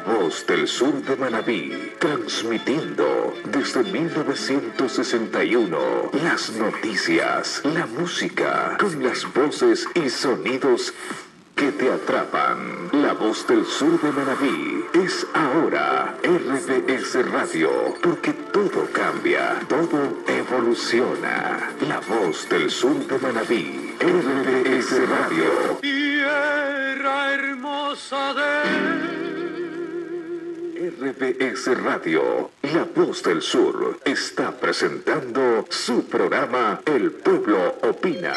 Voz del Sur de Manabí, transmitiendo desde 1961 las noticias, la música, con las voces y sonidos que te atrapan. La Voz del Sur de Manabí es ahora RBS Radio, porque todo cambia, todo evoluciona. La Voz del Sur de Manabí, RBS Radio. Tierra hermosa de RBS Radio, La Voz del Sur, está presentando su programa El Pueblo Opina.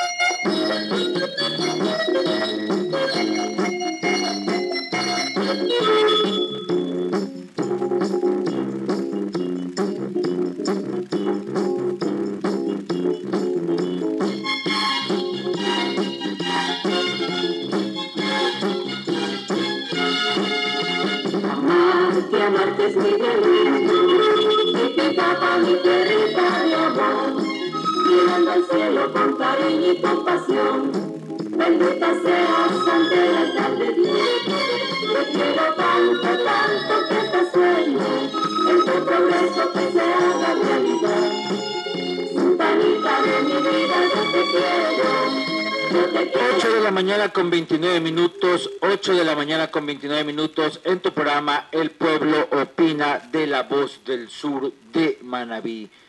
Amarte es mi delito, y que tapa mi territorio amor, mirando al cielo con cariño y compasión. Bendita seas ante el altar de Dios, te quiero tanto, tanto que te sueño, en tu progreso que se haga realidad. Sultanita de mi vida, yo te quiero. 8 de la mañana con 29 minutos, 8 de la mañana con 29 minutos en tu programa El Pueblo Opina de La Voz del Sur de Manabí.